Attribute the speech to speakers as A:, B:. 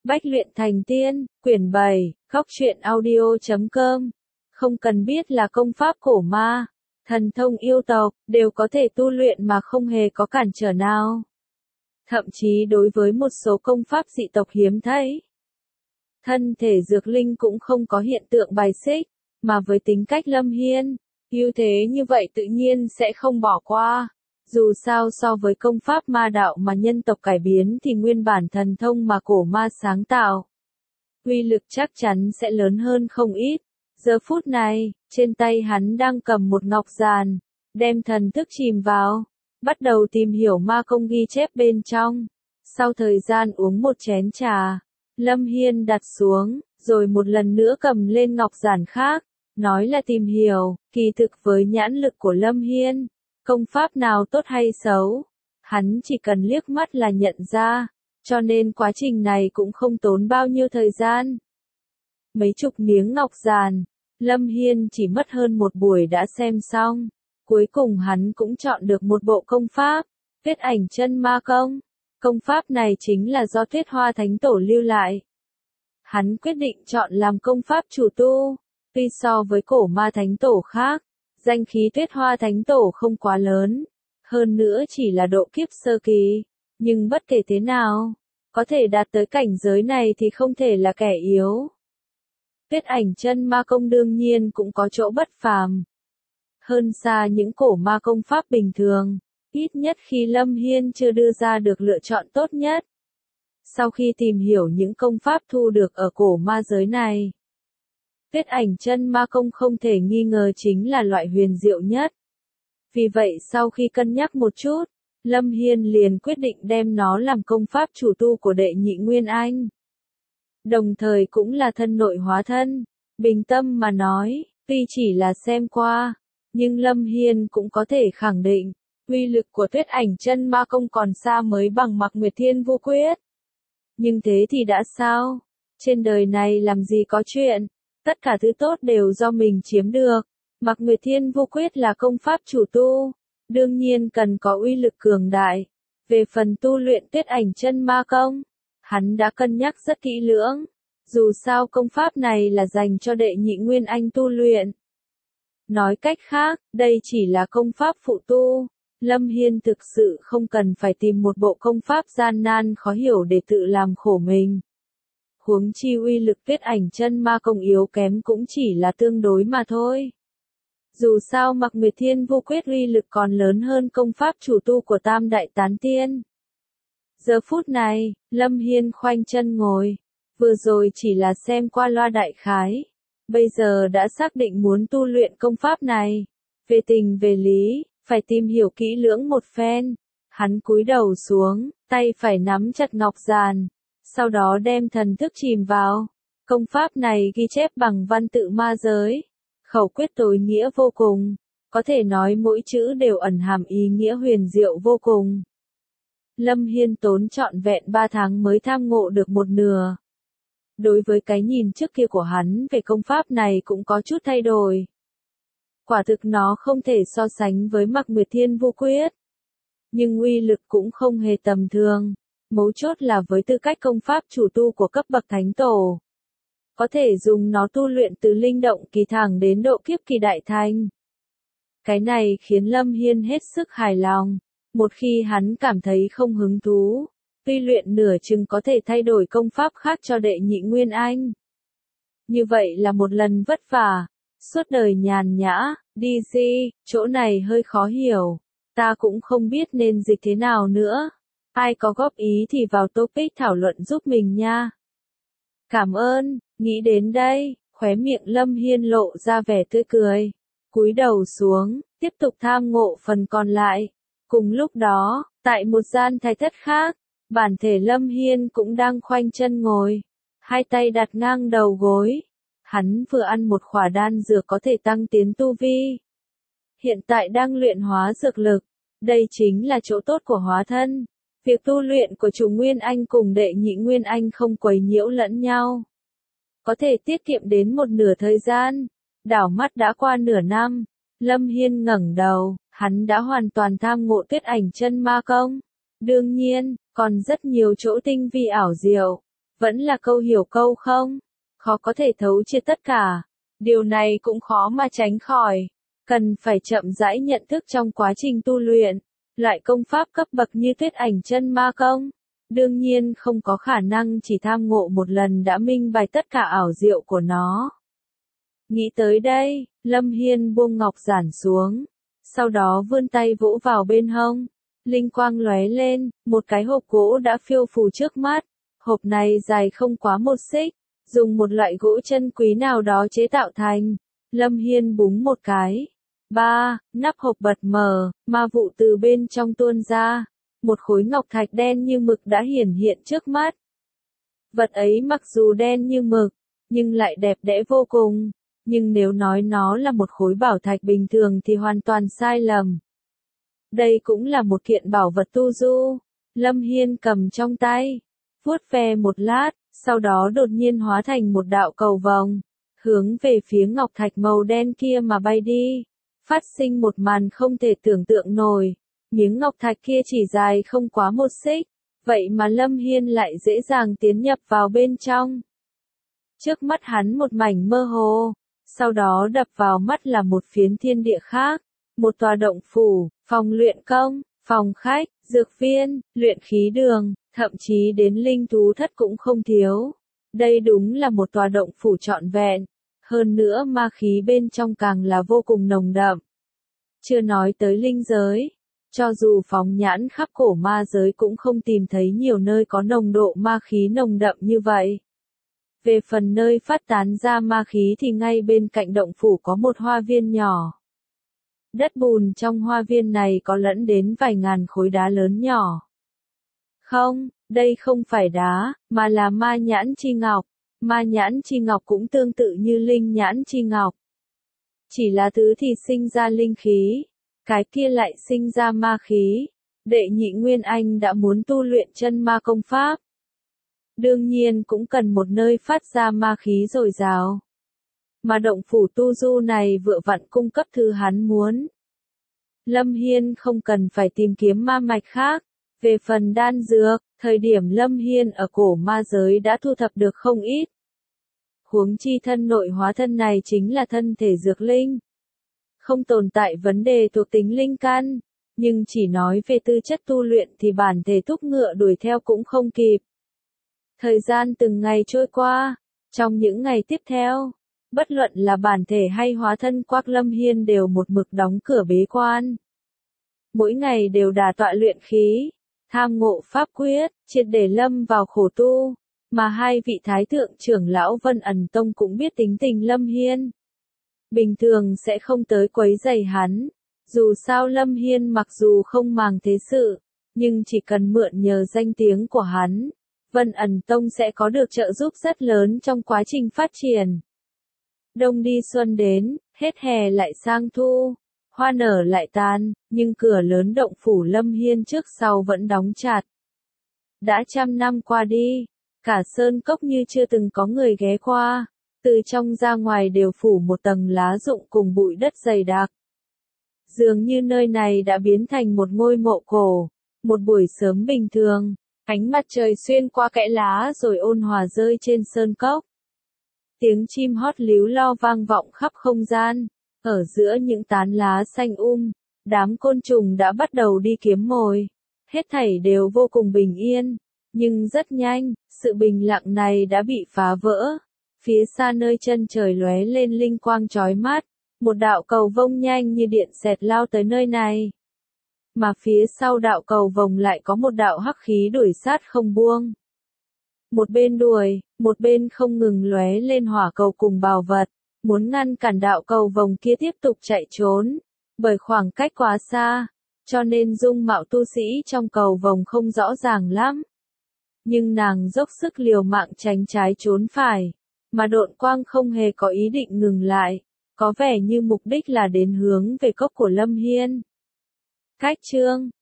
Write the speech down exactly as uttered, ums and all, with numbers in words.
A: Bách luyện thành tiên, quyển bảy, góc truyện audio chấm com. Không cần biết là công pháp cổ ma, thần thông yêu tộc, đều có thể tu luyện mà không hề có cản trở nào. Thậm chí đối với một số công pháp dị tộc hiếm thấy, thân thể dược linh cũng không có hiện tượng bài xích, mà với tính cách Lâm Hiên, ưu thế như vậy tự nhiên sẽ không bỏ qua. Dù sao so với công pháp ma đạo mà nhân tộc cải biến thì nguyên bản thần thông mà cổ ma sáng tạo, uy lực chắc chắn sẽ lớn hơn không ít. Giờ phút này, trên tay hắn đang cầm một ngọc giàn, đem thần thức chìm vào, bắt đầu tìm hiểu ma công ghi chép bên trong. Sau thời gian uống một chén trà, Lâm Hiên đặt xuống, rồi một lần nữa cầm lên ngọc giản khác, nói là tìm hiểu. Kỳ thực với nhãn lực của Lâm Hiên, công pháp nào tốt hay xấu, hắn chỉ cần liếc mắt là nhận ra, cho nên quá trình này cũng không tốn bao nhiêu thời gian. Mấy chục miếng ngọc giàn, Lâm Hiên chỉ mất hơn một buổi đã xem xong, cuối cùng hắn cũng chọn được một bộ công pháp, Tuyết Ảnh Chân Ma Công. Công pháp này chính là do Tuyết Hoa Thánh Tổ lưu lại. Hắn quyết định chọn làm công pháp chủ tu, tuy so với cổ ma thánh tổ khác, danh khí Tuyết Hoa Thánh Tổ không quá lớn, hơn nữa chỉ là độ kiếp sơ kỳ, nhưng bất kể thế nào, có thể đạt tới cảnh giới này thì không thể là kẻ yếu. Tuyết Ảnh Chân Ma Công đương nhiên cũng có chỗ bất phàm, hơn xa những cổ ma công pháp bình thường, ít nhất khi Lâm Hiên chưa đưa ra được lựa chọn tốt nhất. Sau khi tìm hiểu những công pháp thu được ở cổ ma giới này, Tuyết Ảnh Chân Ma Công không thể nghi ngờ chính là loại huyền diệu nhất. Vì vậy sau khi cân nhắc một chút, Lâm Hiên liền quyết định đem nó làm công pháp chủ tu của đệ nhị Nguyên Anh. Đồng thời cũng là thân nội hóa thân. Bình tâm mà nói, tuy chỉ là xem qua, nhưng Lâm Hiên cũng có thể khẳng định, uy lực của Tuyết Ảnh Chân Ma Công còn xa mới bằng Mạc Nguyệt Thiên Vu Quyết. Nhưng thế thì đã sao? Trên đời này làm gì có chuyện, tất cả thứ tốt đều do mình chiếm được. Mạc Nguyệt Thiên Vu Quyết là công pháp chủ tu, đương nhiên cần có uy lực cường đại. Về phần tu luyện Tuyết Ảnh Chân Ma Công, hắn đã cân nhắc rất kỹ lưỡng. Dù sao công pháp này là dành cho đệ nhị Nguyên Anh tu luyện. Nói cách khác, đây chỉ là công pháp phụ tu. Lâm Hiên thực sự không cần phải tìm một bộ công pháp gian nan khó hiểu để tự làm khổ mình. Huống chi uy lực Tuyết Ảnh Chân Ma Công yếu kém cũng chỉ là tương đối mà thôi. Dù sao Mạc Nguyệt Thiên Vu Quyết uy lực còn lớn hơn công pháp chủ tu của Tam Đại Tán Tiên. Giờ phút này, Lâm Hiên khoanh chân ngồi, vừa rồi chỉ là xem qua loa đại khái, bây giờ đã xác định muốn tu luyện công pháp này. Về tình về lý, phải tìm hiểu kỹ lưỡng một phen. Hắn cúi đầu xuống, tay phải nắm chặt ngọc giàn, sau đó đem thần thức chìm vào. Công pháp này ghi chép bằng văn tự ma giới, khẩu quyết tối nghĩa vô cùng, có thể nói mỗi chữ đều ẩn hàm ý nghĩa huyền diệu vô cùng. Lâm Hiên tốn trọn vẹn ba tháng mới tham ngộ được một nửa. Đối với cái nhìn trước kia của hắn về công pháp này cũng có chút thay đổi. Quả thực nó không thể so sánh với Mạc Nguyệt Thiên Vu Quyết. Nhưng uy lực cũng không hề tầm thường. Mấu chốt là với tư cách công pháp chủ tu của cấp bậc thánh tổ, có thể dùng nó tu luyện từ linh động kỳ thẳng đến độ kiếp kỳ đại thành. Cái này khiến Lâm Hiên hết sức hài lòng. Một khi hắn cảm thấy không hứng thú, tuy luyện nửa chừng có thể thay đổi công pháp khác cho đệ nhị Nguyên Anh. Như vậy là một lần vất vả, suốt đời nhàn nhã. đê giê, chỗ này hơi khó hiểu, ta cũng không biết nên dịch thế nào nữa. Ai có góp ý thì vào topic thảo luận giúp mình nha. Cảm ơn. Nghĩ đến đây, khóe miệng Lâm Hiên lộ ra vẻ tươi cười, cúi đầu xuống, tiếp tục tham ngộ phần còn lại. Cùng lúc đó, tại một gian thái thất khác, bản thể Lâm Hiên cũng đang khoanh chân ngồi, hai tay đặt ngang đầu gối. Hắn vừa ăn một khỏa đan dược có thể tăng tiến tu vi. Hiện tại đang luyện hóa dược lực, đây chính là chỗ tốt của hóa thân. Việc tu luyện của chủ Nguyên Anh cùng đệ nhị Nguyên Anh không quấy nhiễu lẫn nhau, có thể tiết kiệm đến một nửa thời gian. Đảo mắt đã qua nửa năm, Lâm Hiên ngẩng đầu, hắn đã hoàn toàn tham ngộ Tuyết Ảnh Chân Ma Công. Đương nhiên, còn rất nhiều chỗ tinh vi ảo diệu, Vẫn là câu hiểu câu không? Khó có thể thấu triệt tất cả. Điều này cũng khó mà tránh khỏi. Cần phải chậm rãi nhận thức trong quá trình tu luyện. Loại công pháp cấp bậc như Tuyết Ảnh Chân Ma Công. Đương nhiên không có khả năng chỉ tham ngộ một lần đã minh bạch tất cả ảo diệu của nó. Nghĩ tới đây, Lâm Hiên buông ngọc giản xuống. Sau đó vươn tay vỗ vào bên hông. Linh quang lóe lên, một cái hộp gỗ đã phiêu phù trước mắt. Hộp này dài không quá một xích, dùng một loại gỗ chân quý nào đó chế tạo thành. Lâm Hiên búng một cái. Ba, nắp hộp bật mở, ma vụ từ bên trong tuôn ra. Một khối ngọc thạch đen như mực đã hiển hiện trước mắt. Vật ấy mặc dù đen như mực, nhưng lại đẹp đẽ vô cùng. Nhưng nếu nói nó là một khối bảo thạch bình thường thì hoàn toàn sai lầm. Đây cũng là một kiện bảo vật tu du. Lâm Hiên cầm trong tay, vuốt ve một lát, sau đó đột nhiên hóa thành một đạo cầu vồng, hướng về phía ngọc thạch màu đen kia mà bay đi. Phát sinh một màn không thể tưởng tượng nổi. Miếng ngọc thạch kia chỉ dài không quá một xích, vậy mà Lâm Hiên lại dễ dàng tiến nhập vào bên trong. Trước mắt hắn một mảnh mơ hồ, sau đó đập vào mắt là một phiến thiên địa khác, một tòa động phủ, phòng luyện công, phòng khách, dược viên, luyện khí đường, thậm chí đến linh thú thất cũng không thiếu. Đây đúng là một tòa động phủ trọn vẹn, hơn nữa ma khí bên trong càng là vô cùng nồng đậm. Chưa nói tới linh giới. Cho dù phóng nhãn khắp cổ ma giới cũng không tìm thấy nhiều nơi có nồng độ ma khí nồng đậm như vậy. Về phần nơi phát tán ra ma khí thì ngay bên cạnh động phủ có một hoa viên nhỏ. Đất bùn trong hoa viên này có lẫn đến vài ngàn khối đá lớn nhỏ. Không, đây không phải đá, mà là ma nhãn chi ngọc. Ma nhãn chi ngọc cũng tương tự như linh nhãn chi ngọc. Chỉ là thứ thì sinh ra linh khí. Cái kia lại sinh ra ma khí. Đệ nhị Nguyên Anh đã muốn tu luyện chân ma công pháp. Đương nhiên cũng cần một nơi phát ra ma khí dồi dào. Mà động phủ tu du này vừa vặn cung cấp thứ hắn muốn. Lâm Hiên không cần phải tìm kiếm ma mạch khác. Về phần đan dược, thời điểm Lâm Hiên ở cổ ma giới đã thu thập được không ít. Huống chi thân nội hóa thân này chính là thân thể dược linh. Không tồn tại vấn đề thuộc tính linh căn, nhưng chỉ nói về tư chất tu luyện thì bản thể thúc ngựa đuổi theo cũng không kịp. Thời gian từng ngày trôi qua, trong những ngày tiếp theo, bất luận là bản thể hay hóa thân Quác Lâm Hiên đều một mực đóng cửa bế quan. Mỗi ngày đều đả tọa luyện khí, tham ngộ pháp quyết, triệt để lâm vào khổ tu, mà hai vị thái thượng trưởng lão Vân Ẩn Tông cũng biết tính tình Lâm Hiên. Bình thường sẽ không tới quấy rầy hắn. Dù sao Lâm Hiên mặc dù không màng thế sự, nhưng chỉ cần mượn nhờ danh tiếng của hắn, Vân Ẩn Tông sẽ có được trợ giúp rất lớn trong quá trình phát triển. Đông đi xuân đến, hết hè lại sang thu, hoa nở lại tàn, nhưng cửa lớn động phủ Lâm Hiên trước sau vẫn đóng chặt. Đã trăm năm qua đi, cả sơn cốc như chưa từng có người ghé qua. Từ trong ra ngoài đều phủ một tầng lá rụng cùng bụi đất dày đặc. Dường như nơi này đã biến thành một ngôi mộ cổ. Một buổi sớm bình thường, ánh mặt trời xuyên qua kẽ lá rồi ôn hòa rơi trên sơn cốc. Tiếng chim hót líu lo vang vọng khắp không gian. Ở giữa những tán lá xanh um, đám côn trùng đã bắt đầu đi kiếm mồi. Hết thảy đều vô cùng bình yên. Nhưng rất nhanh, sự bình lặng này đã bị phá vỡ. Phía xa nơi chân trời lóe lên linh quang chói mắt, một đạo cầu vông nhanh như điện xẹt lao tới nơi này. Mà phía sau đạo cầu vồng lại có một đạo hắc khí đuổi sát không buông. Một bên đuổi, một bên không ngừng lóe lên hỏa cầu cùng bào vật, muốn ngăn cản đạo cầu vồng kia tiếp tục chạy trốn. Bởi khoảng cách quá xa, cho nên dung mạo tu sĩ trong cầu vồng không rõ ràng lắm. Nhưng nàng dốc sức liều mạng tránh trái trốn phải. Mà độn quang không hề có ý định ngừng lại, có vẻ như mục đích là đến hướng về cốc của Lâm Hiên. Cách chương